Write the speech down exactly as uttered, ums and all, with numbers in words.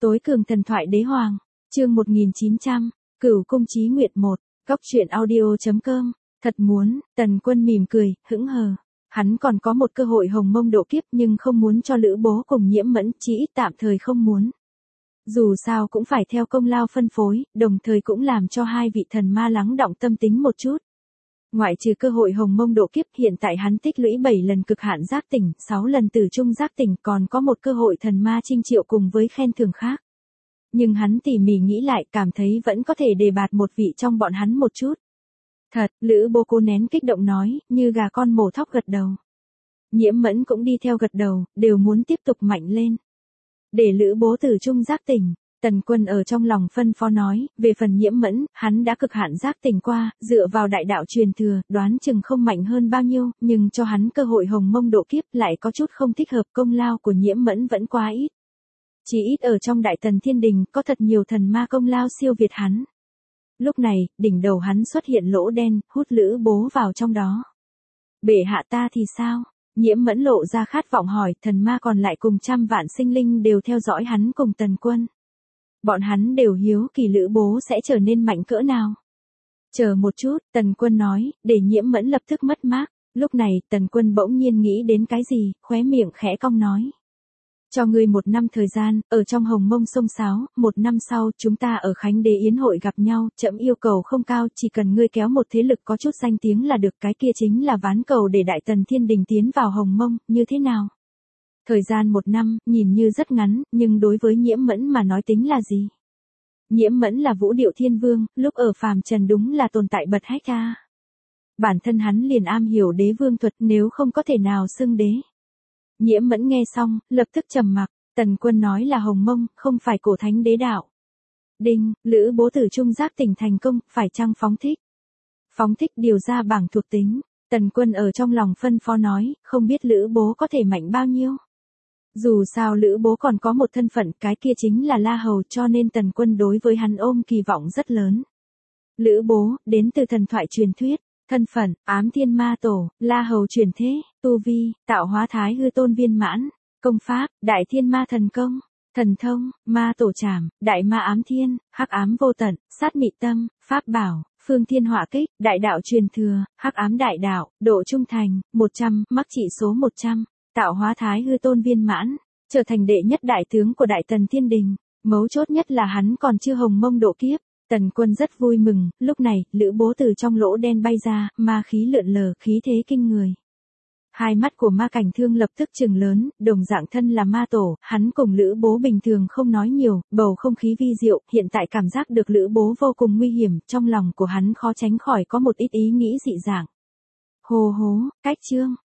Tối cường thần thoại đế hoàng, chương một nghìn chín trăm, Cửu cung chí nguyệt một, Cóc truyện audio.com, thật muốn, Tần Quân mỉm cười, hững hờ. Hắn còn có một cơ hội hồng mông độ kiếp nhưng không muốn cho Lữ Bố cùng Nhiễm Mẫn, chỉ ít tạm thời không muốn. Dù sao cũng phải theo công lao phân phối, đồng thời cũng làm cho hai vị thần ma lắng đọng tâm tính một chút. Ngoại trừ cơ hội hồng mông độ kiếp, hiện tại hắn tích lũy bảy lần cực hạn giác tỉnh, sáu lần tử trung giác tỉnh, còn có một cơ hội thần ma trinh triệu cùng với khen thưởng khác. Nhưng hắn tỉ mỉ nghĩ lại, cảm thấy vẫn có thể đề bạt một vị trong bọn hắn một chút. Thật, Lữ Bố cố nén kích động nói, như gà con mổ thóc gật đầu. Nhiễm Mẫn cũng đi theo gật đầu, đều muốn tiếp tục mạnh lên. Để Lữ Bố tử trung giác tỉnh, Tần Quân ở trong lòng phân phó nói, về phần Nhiễm Mẫn, hắn đã cực hạn giác tỉnh qua, dựa vào đại đạo truyền thừa, đoán chừng không mạnh hơn bao nhiêu, nhưng cho hắn cơ hội hồng mông độ kiếp lại có chút không thích hợp, công lao của Nhiễm Mẫn vẫn quá ít. Chỉ ít ở trong Đại Tần Thiên Đình, có thật nhiều thần ma công lao siêu việt hắn. Lúc này, đỉnh đầu hắn xuất hiện lỗ đen, hút Lữ Bố vào trong đó. Bệ hạ ta thì sao? Nhiễm Mẫn lộ ra khát vọng hỏi, thần ma còn lại cùng trăm vạn sinh linh đều theo dõi hắn cùng Tần Quân. Bọn hắn đều hiếu kỳ Lữ Bố sẽ trở nên mạnh cỡ nào. Chờ một chút, Tần Quân nói, để Nhiễm Mẫn lập tức mất mát. Lúc này, Tần Quân bỗng nhiên nghĩ đến cái gì, khóe miệng khẽ cong nói. Cho ngươi một năm thời gian, ở trong hồng mông sông sáo, một năm sau, chúng ta ở Khánh Đế Yến hội gặp nhau, trẫm yêu cầu không cao, chỉ cần ngươi kéo một thế lực có chút danh tiếng là được, cái kia chính là ván cầu để Đại Tần Thiên Đình tiến vào hồng mông, như thế nào? Thời gian một năm, nhìn như rất ngắn, nhưng đối với Nhiễm Mẫn mà nói tính là gì? Nhiễm Mẫn là vũ điệu thiên vương, lúc ở phàm trần đúng là tồn tại bật hách ca. Bản thân hắn liền am hiểu đế vương thuật, nếu không có thể nào xưng đế. Nhiễm Mẫn nghe xong, lập tức trầm mặc, Tần Quân nói là hồng mông, không phải cổ thánh đế đạo. Đinh, Lữ Bố tử trung giác tỉnh thành công, phải chăng phóng thích? Phóng thích điều ra bảng thuộc tính, Tần Quân ở trong lòng phân phó nói, không biết Lữ Bố có thể mạnh bao nhiêu. Dù sao Lữ Bố còn có một thân phận, cái kia chính là La Hầu, cho nên Tần Quân đối với hắn ôm kỳ vọng rất lớn. Lữ Bố, đến từ thần thoại truyền thuyết. Thân phận, ám thiên ma tổ, La Hầu chuyển thế, tu vi, tạo hóa thái hư tôn viên mãn, công pháp, đại thiên ma thần công, thần thông, ma tổ trảm, đại ma ám thiên, hắc ám vô tận, sát mị tâm, pháp bảo, phương thiên hỏa kích, đại đạo truyền thừa, hắc ám đại đạo, độ trung thành, một trăm, mắc trị số một trăm, tạo hóa thái hư tôn viên mãn, trở thành đệ nhất đại tướng của Đại Tần Thiên Đình, mấu chốt nhất là hắn còn chưa hồng mông độ kiếp. Tần Quân rất vui mừng, lúc này, Lữ Bố từ trong lỗ đen bay ra, ma khí lượn lờ, khí thế kinh người. Hai mắt của Ma Cảnh Thương lập tức trừng lớn, đồng dạng thân là ma tổ, hắn cùng Lữ Bố bình thường không nói nhiều, bầu không khí vi diệu, hiện tại cảm giác được Lữ Bố vô cùng nguy hiểm, trong lòng của hắn khó tránh khỏi có một ít ý nghĩ dị dạng. Hô hố, cách chương,